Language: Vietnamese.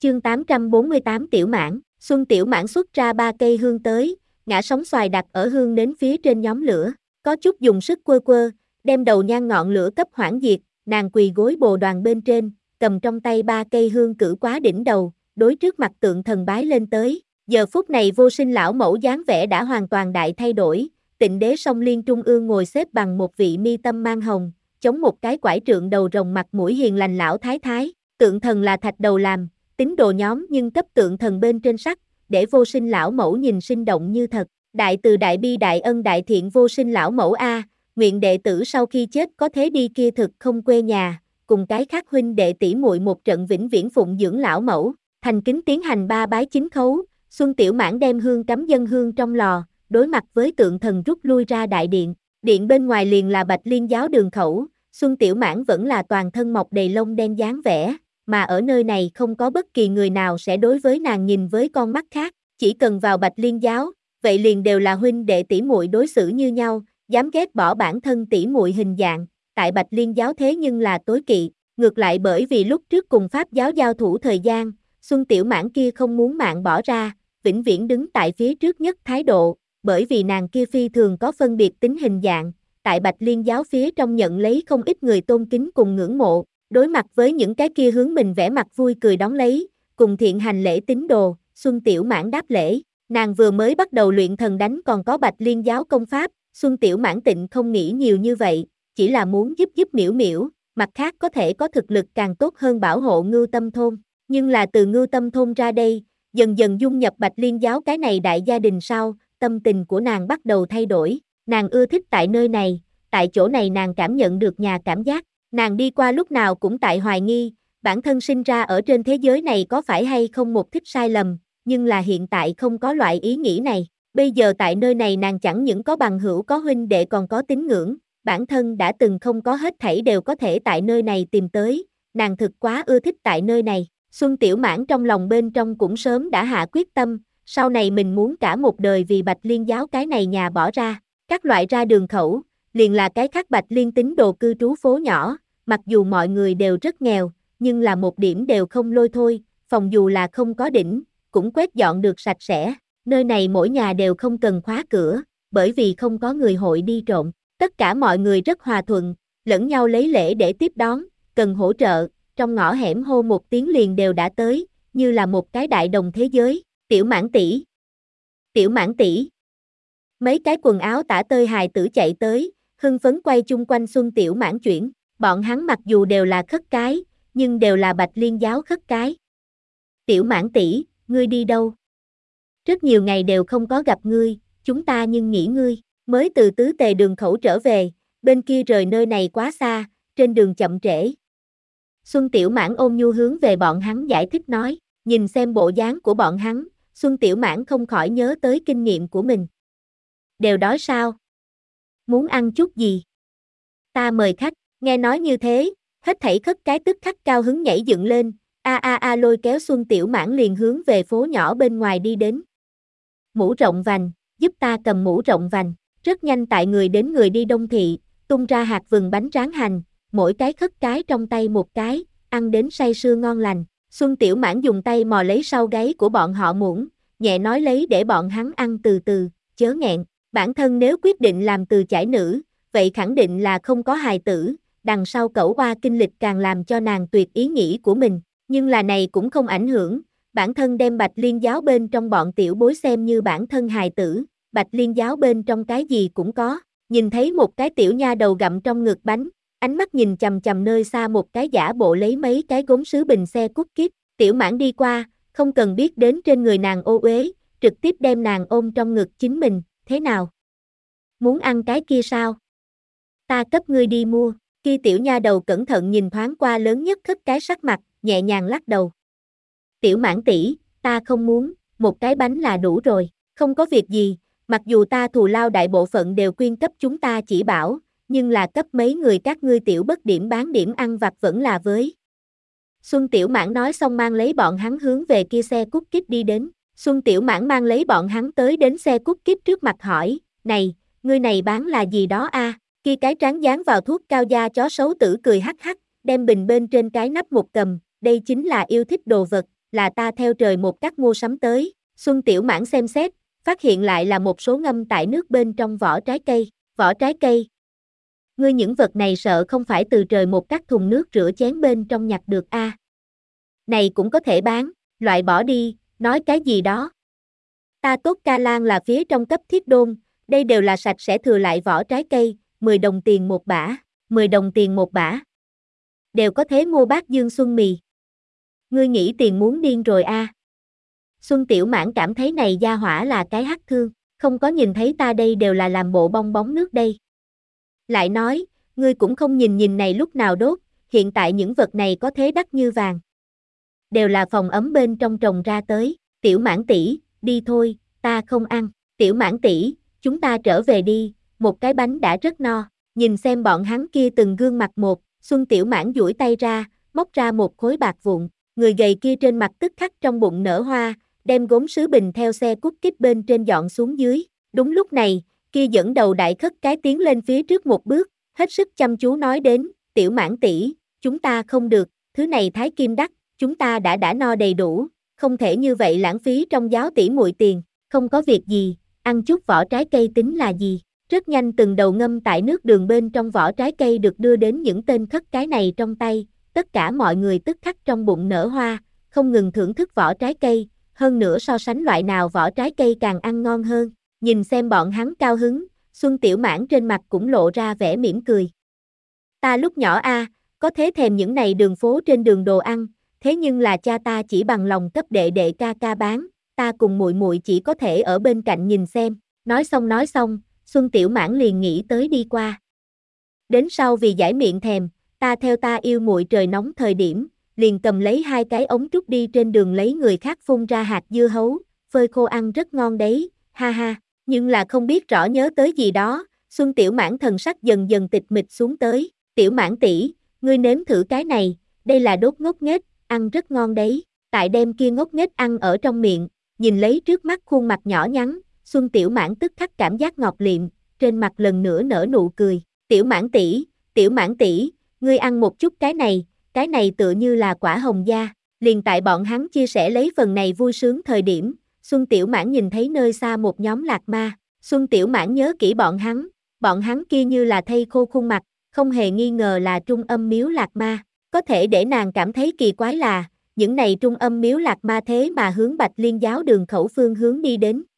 Chương 848 Tiểu Mãn. Xuân Tiểu Mãn xuất ra 3 cây hương tới, ngã sóng xoài đặt ở hương nến phía trên nhóm lửa, có chút dùng sức quơ quơ, đem đầu nhang ngọn lửa cấp hoãn diệt, nàng quỳ gối bồ đoàn bên trên, cầm trong tay 3 cây hương cử quá đỉnh đầu, đối trước mặt tượng thần bái lên tới. Giờ phút này Vô Sinh lão mẫu dáng vẻ đã hoàn toàn đại thay đổi, Tịnh Đế Song Liên trung ương ngồi xếp bằng một vị mi tâm mang hồng, chống một cái quải trượng đầu rồng mặt mũi hiền lành lão thái thái, tượng thần là thạch đầu làm, tín đồ nhóm nhưng cấp tượng thần bên trên sắc, để Vô Sinh lão mẫu nhìn sinh động như thật. Đại từ đại bi đại ân đại thiện Vô Sinh lão mẫu a, nguyện đệ tử sau khi chết có thế đi kia thực không quê nhà, cùng cái khác huynh đệ tỷ muội một trận vĩnh viễn phụng dưỡng lão mẫu, thành kính tiến hành 3 bái chính khấu. Xuân Tiểu Mãn đem hương cắm dân hương trong lò, đối mặt với tượng thần rút lui ra đại điện. Điện bên ngoài liền là Bạch Liên giáo đường khẩu, Xuân Tiểu Mãn vẫn là toàn thân mọc đầy lông đen dáng vẻ, mà ở nơi này không có bất kỳ người nào sẽ đối với nàng nhìn với con mắt khác, chỉ cần vào Bạch Liên giáo, vậy liền đều là huynh đệ tỷ muội đối xử như nhau, dám ghét bỏ bản thân tỷ muội hình dạng, tại Bạch Liên giáo thế nhưng là tối kỵ, ngược lại bởi vì lúc trước cùng Pháp giáo giao thủ thời gian, Xuân Tiểu Mãn kia không muốn mạng bỏ ra, vĩnh viễn đứng tại phía trước nhất thái độ, bởi vì nàng kia phi thường có phân biệt tính hình dạng, tại Bạch Liên giáo phía trong nhận lấy không ít người tôn kính cùng ngưỡng mộ, đối mặt với những cái kia hướng mình vẻ mặt vui cười đón lấy, cùng thiện hành lễ tín đồ, Xuân Tiểu Mãn đáp lễ, nàng vừa mới bắt đầu luyện thần đánh còn có Bạch Liên giáo công pháp, Xuân Tiểu Mãn tịnh không nghĩ nhiều như vậy, chỉ là muốn giúp miễu miễu, mặt khác có thể có thực lực càng tốt hơn bảo hộ Ngưu Tâm thôn, nhưng là từ Ngưu Tâm thôn ra đây, dần dần dung nhập Bạch Liên giáo cái này đại gia đình sau, tâm tình của nàng bắt đầu thay đổi, nàng ưa thích tại nơi này, tại chỗ này nàng cảm nhận được nhà cảm giác, nàng đi qua lúc nào cũng tại hoài nghi, bản thân sinh ra ở trên thế giới này có phải hay không một thích sai lầm, nhưng là hiện tại không có loại ý nghĩ này, bây giờ tại nơi này nàng chẳng những có bằng hữu có huynh đệ còn có tín ngưỡng, bản thân đã từng không có hết thảy đều có thể tại nơi này tìm tới, nàng thực quá ưa thích tại nơi này. Xuân Tiểu Mãn trong lòng bên trong cũng sớm đã hạ quyết tâm, sau này mình muốn cả một đời vì Bạch Liên giáo cái này nhà bỏ ra, các loại ra đường khẩu, liền là cái khác Bạch Liên tín đồ cư trú phố nhỏ, mặc dù mọi người đều rất nghèo, nhưng là một điểm đều không lôi thôi, phòng dù là không có đỉnh, cũng quét dọn được sạch sẽ, nơi này mỗi nhà đều không cần khóa cửa, bởi vì không có người hội đi trộm, tất cả mọi người rất hòa thuận, lẫn nhau lấy lễ để tiếp đón, cần hỗ trợ, trong ngõ hẻm hô một tiếng liền đều đã tới, như là một cái đại đồng thế giới. Tiểu Mãn tỷ, Tiểu Mãn tỷ. Mấy cái quần áo tả tơi hài tử chạy tới, hưng phấn quay chung quanh Xuân Tiểu Mãn chuyển, bọn hắn mặc dù đều là khất cái, nhưng đều là Bạch Liên giáo khất cái. Tiểu Mãn tỷ, ngươi đi đâu? Rất nhiều ngày đều không có gặp ngươi, chúng ta nhưng nghĩ ngươi, mới từ Tứ Tề đường khẩu trở về, bên kia rời nơi này quá xa, trên đường chậm trễ. Xuân Tiểu Mãn ôn nhu hướng về bọn hắn giải thích nói, nhìn xem bộ dáng của bọn hắn, Xuân Tiểu Mãn không khỏi nhớ tới kinh nghiệm của mình. Đều đói sao? Muốn ăn chút gì? Ta mời khách, nghe nói như thế, hết thảy khất cái tức khắc cao hứng nhảy dựng lên, lôi kéo Xuân Tiểu Mãn liền hướng về phố nhỏ bên ngoài đi đến. Mũ rộng vành, giúp ta cầm mũ rộng vành, rất nhanh tại người đến người đi đông thị, tung ra hạt vừng bánh rán hành, mỗi cái khất cái trong tay một cái, ăn đến say sưa ngon lành. Xuân Tiểu Mãn dùng tay mò lấy sau gáy của bọn họ muỗng, nhẹ nói lấy để bọn hắn ăn từ từ, chớ nghẹn, bản thân nếu quyết định làm từ chải nữ, vậy khẳng định là không có hài tử, đằng sau cẩu oa kinh lịch càng làm cho nàng tuyệt ý nghĩ của mình, nhưng là này cũng không ảnh hưởng, bản thân đem Bạch Liên giáo bên trong bọn tiểu bối xem như bản thân hài tử, Bạch Liên giáo bên trong cái gì cũng có, nhìn thấy một cái tiểu nha đầu gặm trong ngực bánh, ánh mắt nhìn chằm chằm nơi xa một cái giả bộ lấy mấy cái gốm sứ bình xe cút kít, Tiểu Mãn đi qua, không cần biết đến trên người nàng ô uế, trực tiếp đem nàng ôm trong ngực chính mình, thế nào? Muốn ăn cái kia sao? Ta cấp ngươi đi mua, kia tiểu nha đầu cẩn thận nhìn thoáng qua lớn nhất khất cái sắc mặt, nhẹ nhàng lắc đầu. Tiểu Mãn tỷ, ta không muốn, một cái bánh là đủ rồi, không có việc gì, mặc dù ta thù lao đại bộ phận đều quyên cấp chúng ta chỉ bảo, nhưng là cấp mấy người các ngươi tiểu bất điểm bán điểm ăn vặt vẫn là với. Xuân Tiểu Mãn nói xong mang lấy bọn hắn hướng về kia xe cút kít đi đến. Xuân Tiểu Mãn mang lấy bọn hắn tới đến xe cút kít trước mặt hỏi, này, ngươi này bán là gì đó a? Kia cái tráng dán vào thuốc cao da chó xấu tử cười hắc hắc, đem bình bên trên cái nắp một cầm, đây chính là yêu thích đồ vật, là ta theo trời một cắt mua sắm tới. Xuân Tiểu Mãn xem xét, phát hiện lại là một số ngâm tại nước bên trong vỏ trái cây. Vỏ trái cây. Ngươi những vật này sợ không phải từ trời một cắt thùng nước rửa chén bên trong nhặt được a? Này cũng có thể bán, loại bỏ đi, nói cái gì đó. Ta tốt ca lan là phía trong cấp thiết đôn, đây đều là sạch sẽ thừa lại vỏ trái cây, 10 đồng tiền một bả, 10 đồng tiền một bả. Đều có thế mua bát Dương Xuân mì. Ngươi nghĩ tiền muốn điên rồi a? Xuân Tiểu Mãn cảm thấy này gia hỏa là cái hắc thương, không có nhìn thấy ta đây đều là làm bộ bong bóng nước đây. Lại nói, ngươi cũng không nhìn nhìn này lúc nào đốt, hiện tại những vật này có thế đắt như vàng. Đều là phòng ấm bên trong trồng ra tới. Tiểu Mãn tỷ, đi thôi, ta không ăn. Tiểu Mãn tỷ, chúng ta trở về đi, một cái bánh đã rất no. Nhìn xem bọn hắn kia từng gương mặt một, Xuân Tiểu Mãn duỗi tay ra, móc ra một khối bạc vụn. Người gầy kia trên mặt tức khắc trong bụng nở hoa, đem gốm sứ bình theo xe cút kít bên trên dọn xuống dưới. Đúng lúc này, kia dẫn đầu đại khất cái tiến lên phía trước một bước, hết sức chăm chú nói đến, Tiểu Mãn tỷ, chúng ta không được, thứ này thái kim đắt, chúng ta đã no đầy đủ, không thể như vậy lãng phí trong giáo tỷ muội tiền, không có việc gì, ăn chút vỏ trái cây tính là gì. Rất nhanh từng đầu ngâm tại nước đường bên trong vỏ trái cây được đưa đến những tên khất cái này trong tay, tất cả mọi người tức khắc trong bụng nở hoa, không ngừng thưởng thức vỏ trái cây, hơn nữa so sánh loại nào vỏ trái cây càng ăn ngon hơn. Nhìn xem bọn hắn cao hứng, Xuân Tiểu Mãn trên mặt cũng lộ ra vẻ mỉm cười. Ta lúc nhỏ có thế thèm những này đường phố trên đường đồ ăn, thế nhưng là cha ta chỉ bằng lòng cấp đệ đệ ca ca bán, ta cùng muội muội chỉ có thể ở bên cạnh nhìn xem. Nói xong, Xuân Tiểu Mãn liền nghĩ tới đi qua. Đến sau vì giải miệng thèm, ta theo ta yêu muội trời nóng thời điểm, liền cầm lấy 2 cái ống trúc đi trên đường lấy người khác phun ra hạt dưa hấu, phơi khô ăn rất ngon đấy, ha ha. Nhưng là không biết rõ nhớ tới gì đó, Xuân Tiểu Mãn thần sắc dần dần tịch mịch xuống tới. Tiểu Mãn tỷ, ngươi nếm thử cái này, đây là đốt ngốc nghếch, ăn rất ngon đấy. Tại đem kia ngốc nghếch ăn ở trong miệng, nhìn lấy trước mắt khuôn mặt nhỏ nhắn, Xuân Tiểu Mãn tức khắc cảm giác ngọt liệm, trên mặt lần nữa nở nụ cười. Tiểu Mãn tỷ, ngươi ăn một chút cái này tựa như là quả hồng gia. Liền tại bọn hắn chia sẻ lấy phần này vui sướng thời điểm, Xuân Tiểu Mãn nhìn thấy nơi xa một nhóm lạc ma. Xuân Tiểu Mãn nhớ kỹ bọn hắn kia như là thây khô khuôn mặt, không hề nghi ngờ là Trung Âm Miếu lạc ma. Có thể để nàng cảm thấy kỳ quái là, những này Trung Âm Miếu lạc ma thế mà hướng Bạch Liên giáo đường khẩu phương hướng đi đến.